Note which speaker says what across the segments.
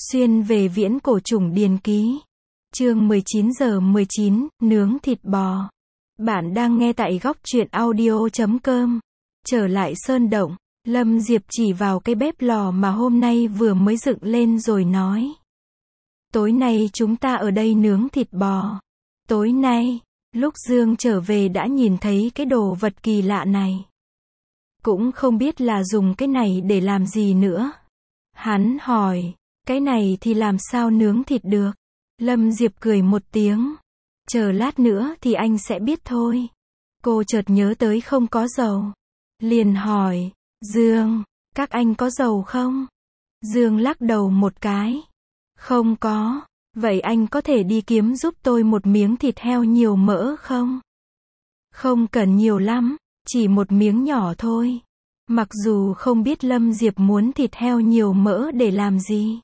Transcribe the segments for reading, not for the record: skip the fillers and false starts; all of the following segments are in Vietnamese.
Speaker 1: Xuyên về viễn cổ chủng điền ký. Chương 19:19, nướng thịt bò. Bạn đang nghe tại góc truyện audio.com. Trở lại sơn động, Lâm Diệp chỉ vào cái bếp lò mà hôm nay vừa mới dựng lên rồi nói. Tối nay chúng ta ở đây nướng thịt bò. Tối nay, lúc Dương trở về đã nhìn thấy cái đồ vật kỳ lạ này. Cũng không biết là dùng cái này để làm gì nữa. Hắn hỏi, cái này thì làm sao nướng thịt được? Lâm Diệp cười một tiếng. Chờ lát nữa thì anh sẽ biết thôi. Cô chợt nhớ tới không có dầu. Liền hỏi, Dương, các anh có dầu không? Dương lắc đầu một cái. Không có. Vậy anh có thể đi kiếm giúp tôi một miếng thịt heo nhiều mỡ không? Không cần nhiều lắm, chỉ một miếng nhỏ thôi. Mặc dù không biết Lâm Diệp muốn thịt heo nhiều mỡ để làm gì.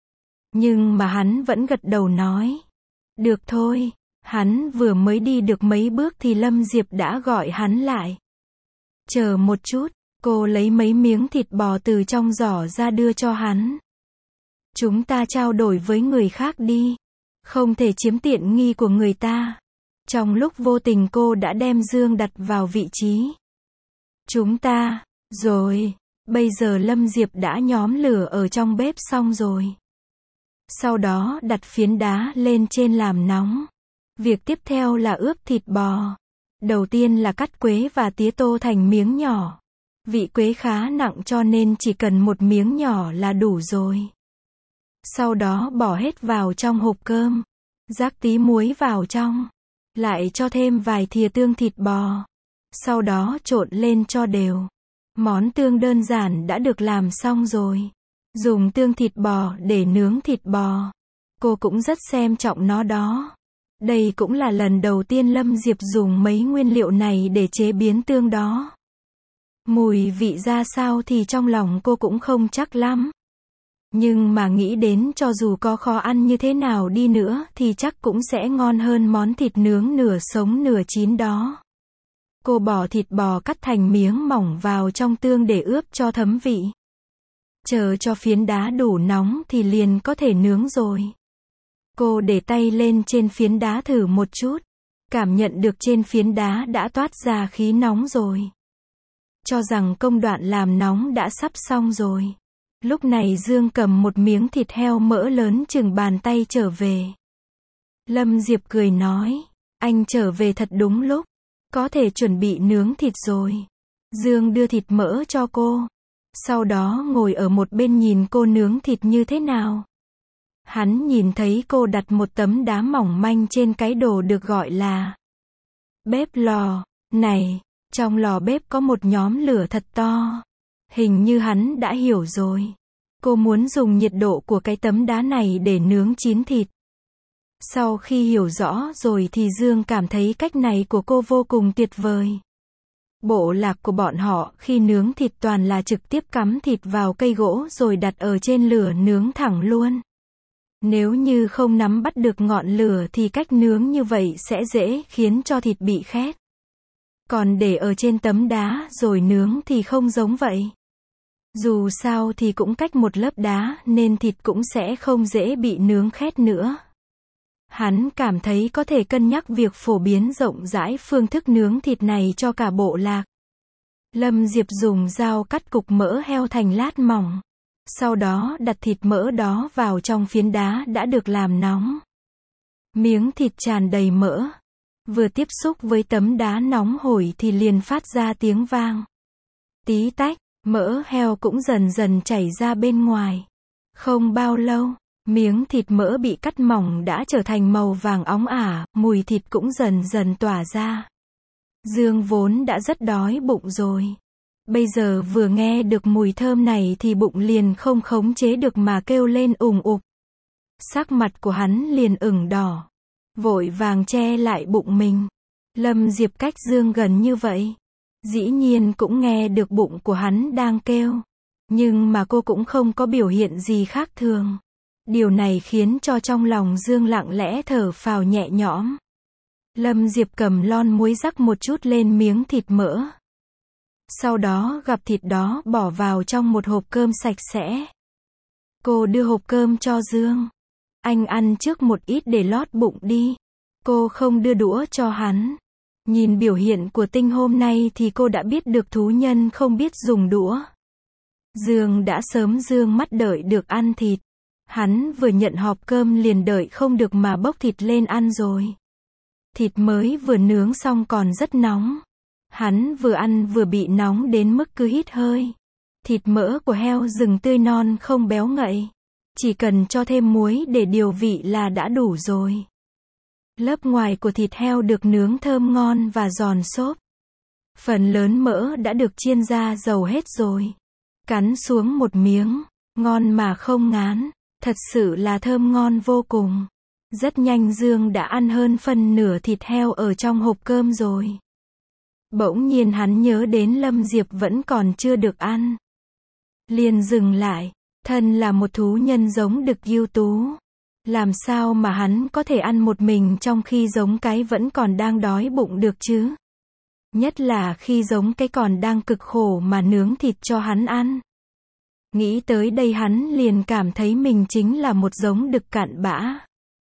Speaker 1: Nhưng mà hắn vẫn gật đầu nói. Được thôi. Hắn vừa mới đi được mấy bước thì Lâm Diệp đã gọi hắn lại. Chờ một chút, cô lấy mấy miếng thịt bò từ trong giỏ ra đưa cho hắn. Chúng ta trao đổi với người khác đi. Không thể chiếm tiện nghi của người ta. Trong lúc vô tình cô đã đem Dương đặt vào vị trí. Chúng ta, rồi, bây giờ Lâm Diệp đã nhóm lửa ở trong bếp xong rồi. Sau đó đặt phiến đá lên trên làm nóng. Việc tiếp theo là ướp thịt bò. Đầu tiên là cắt quế và tía tô thành miếng nhỏ. Vị quế khá nặng cho nên chỉ cần một miếng nhỏ là đủ rồi. Sau đó bỏ hết vào trong hộp cơm. Rắc tí muối vào trong. Lại cho thêm vài thìa tương thịt bò. Sau đó trộn lên cho đều. Món tương đơn giản đã được làm xong rồi. Dùng tương thịt bò để nướng thịt bò. Cô cũng rất xem trọng nó đó. Đây cũng là lần đầu tiên Lâm Diệp dùng mấy nguyên liệu này để chế biến tương đó. Mùi vị ra sao thì trong lòng cô cũng không chắc lắm. Nhưng mà nghĩ đến cho dù có khó ăn như thế nào đi nữa thì chắc cũng sẽ ngon hơn món thịt nướng nửa sống nửa chín đó. Cô bỏ thịt bò cắt thành miếng mỏng vào trong tương để ướp cho thấm vị. Chờ cho phiến đá đủ nóng thì liền có thể nướng rồi. Cô để tay lên trên phiến đá thử một chút. Cảm nhận được trên phiến đá đã toát ra khí nóng rồi. Cho rằng công đoạn làm nóng đã sắp xong rồi. Lúc này Dương cầm một miếng thịt heo mỡ lớn chừng bàn tay trở về. Lâm Diệp cười nói, anh trở về thật đúng lúc. Có thể chuẩn bị nướng thịt rồi. Dương đưa thịt mỡ cho cô. Sau đó ngồi ở một bên nhìn cô nướng thịt như thế nào. Hắn nhìn thấy cô đặt một tấm đá mỏng manh trên cái đồ được gọi là bếp lò. Này, trong lò bếp có một nhóm lửa thật to. Hình như hắn đã hiểu rồi. Cô muốn dùng nhiệt độ của cái tấm đá này để nướng chín thịt. Sau khi hiểu rõ rồi thì Dương cảm thấy cách này của cô vô cùng tuyệt vời. Bộ lạc của bọn họ khi nướng thịt toàn là trực tiếp cắm thịt vào cây gỗ rồi đặt ở trên lửa nướng thẳng luôn. Nếu như không nắm bắt được ngọn lửa thì cách nướng như vậy sẽ dễ khiến cho thịt bị khét. Còn để ở trên tấm đá rồi nướng thì không giống vậy. Dù sao thì cũng cách một lớp đá nên thịt cũng sẽ không dễ bị nướng khét nữa. Hắn cảm thấy có thể cân nhắc việc phổ biến rộng rãi phương thức nướng thịt này cho cả bộ lạc. Lâm Diệp dùng dao cắt cục mỡ heo thành lát mỏng. Sau đó đặt thịt mỡ đó vào trong phiến đá đã được làm nóng. Miếng thịt tràn đầy mỡ. Vừa tiếp xúc với tấm đá nóng hổi thì liền phát ra tiếng vang. Tí tách, mỡ heo cũng dần dần chảy ra bên ngoài. Không bao lâu, miếng thịt mỡ bị cắt mỏng đã trở thành màu vàng óng ả, mùi thịt cũng dần dần tỏa ra. Dương vốn đã rất đói bụng rồi. Bây giờ vừa nghe được mùi thơm này thì bụng liền không khống chế được mà kêu lên ùng ục. Sắc mặt của hắn liền ửng đỏ. Vội vàng che lại bụng mình. Lâm Diệp cách Dương gần như vậy. Dĩ nhiên cũng nghe được bụng của hắn đang kêu. Nhưng mà cô cũng không có biểu hiện gì khác thường. Điều này khiến cho trong lòng Dương lặng lẽ thở phào nhẹ nhõm. Lâm Diệp cầm lon muối rắc một chút lên miếng thịt mỡ. Sau đó gắp thịt đó bỏ vào trong một hộp cơm sạch sẽ. Cô đưa hộp cơm cho Dương. Anh ăn trước một ít để lót bụng đi. Cô không đưa đũa cho hắn. Nhìn biểu hiện của Tinh hôm nay thì cô đã biết được thú nhân không biết dùng đũa. Dương đã sớm dương mắt đợi được ăn thịt. Hắn vừa nhận hộp cơm liền đợi không được mà bốc thịt lên ăn rồi. Thịt mới vừa nướng xong còn rất nóng. Hắn vừa ăn vừa bị nóng đến mức cứ hít hơi. Thịt mỡ của heo rừng tươi non không béo ngậy. Chỉ cần cho thêm muối để điều vị là đã đủ rồi. Lớp ngoài của thịt heo được nướng thơm ngon và giòn xốp. Phần lớn mỡ đã được chiên ra dầu hết rồi. Cắn xuống một miếng, ngon mà không ngán. Thật sự là thơm ngon vô cùng. Rất nhanh Dương đã ăn hơn phân nửa thịt heo ở trong hộp cơm rồi. Bỗng nhiên hắn nhớ đến Lâm Diệp vẫn còn chưa được ăn. Liền dừng lại. Thân là một thú nhân giống đực ưu tú. Làm sao mà hắn có thể ăn một mình trong khi giống cái vẫn còn đang đói bụng được chứ? Nhất là khi giống cái còn đang cực khổ mà nướng thịt cho hắn ăn. Nghĩ tới đây hắn liền cảm thấy mình chính là một giống đực cặn bã.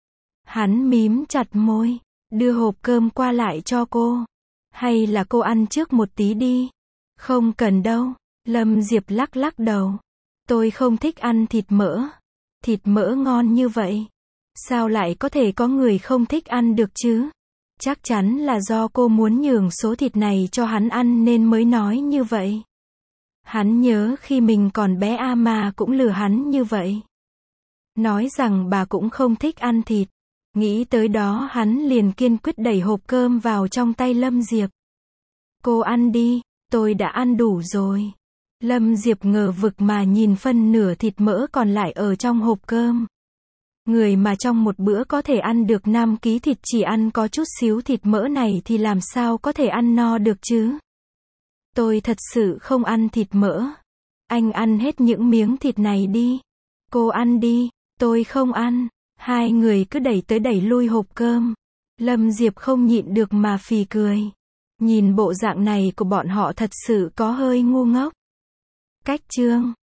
Speaker 1: Hắn mím chặt môi, đưa hộp cơm qua lại cho cô. Hay là cô ăn trước một tí đi. Không cần đâu. Lâm Diệp lắc lắc đầu. Tôi không thích ăn thịt mỡ. Thịt mỡ ngon như vậy. Sao lại có thể có người không thích ăn được chứ? Chắc chắn là do cô muốn nhường số thịt này cho hắn ăn nên mới nói như vậy. Hắn nhớ khi mình còn bé mà cũng lừa hắn như vậy. Nói rằng bà cũng không thích ăn thịt. Nghĩ tới đó hắn liền kiên quyết đẩy hộp cơm vào trong tay Lâm Diệp. Cô ăn đi, tôi đã ăn đủ rồi. Lâm Diệp ngờ vực mà nhìn phân nửa thịt mỡ còn lại ở trong hộp cơm. Người mà trong một bữa có thể ăn được 5 ký thịt chỉ ăn có chút xíu thịt mỡ này thì làm sao có thể ăn no được chứ? Tôi thật sự không ăn thịt mỡ. Anh ăn hết những miếng thịt này đi. Cô ăn đi, tôi không ăn. Hai người cứ đẩy tới đẩy lui hộp cơm. Lâm Diệp không nhịn được mà phì cười. Nhìn bộ dạng này của bọn họ thật sự có hơi ngu ngốc. Cách chương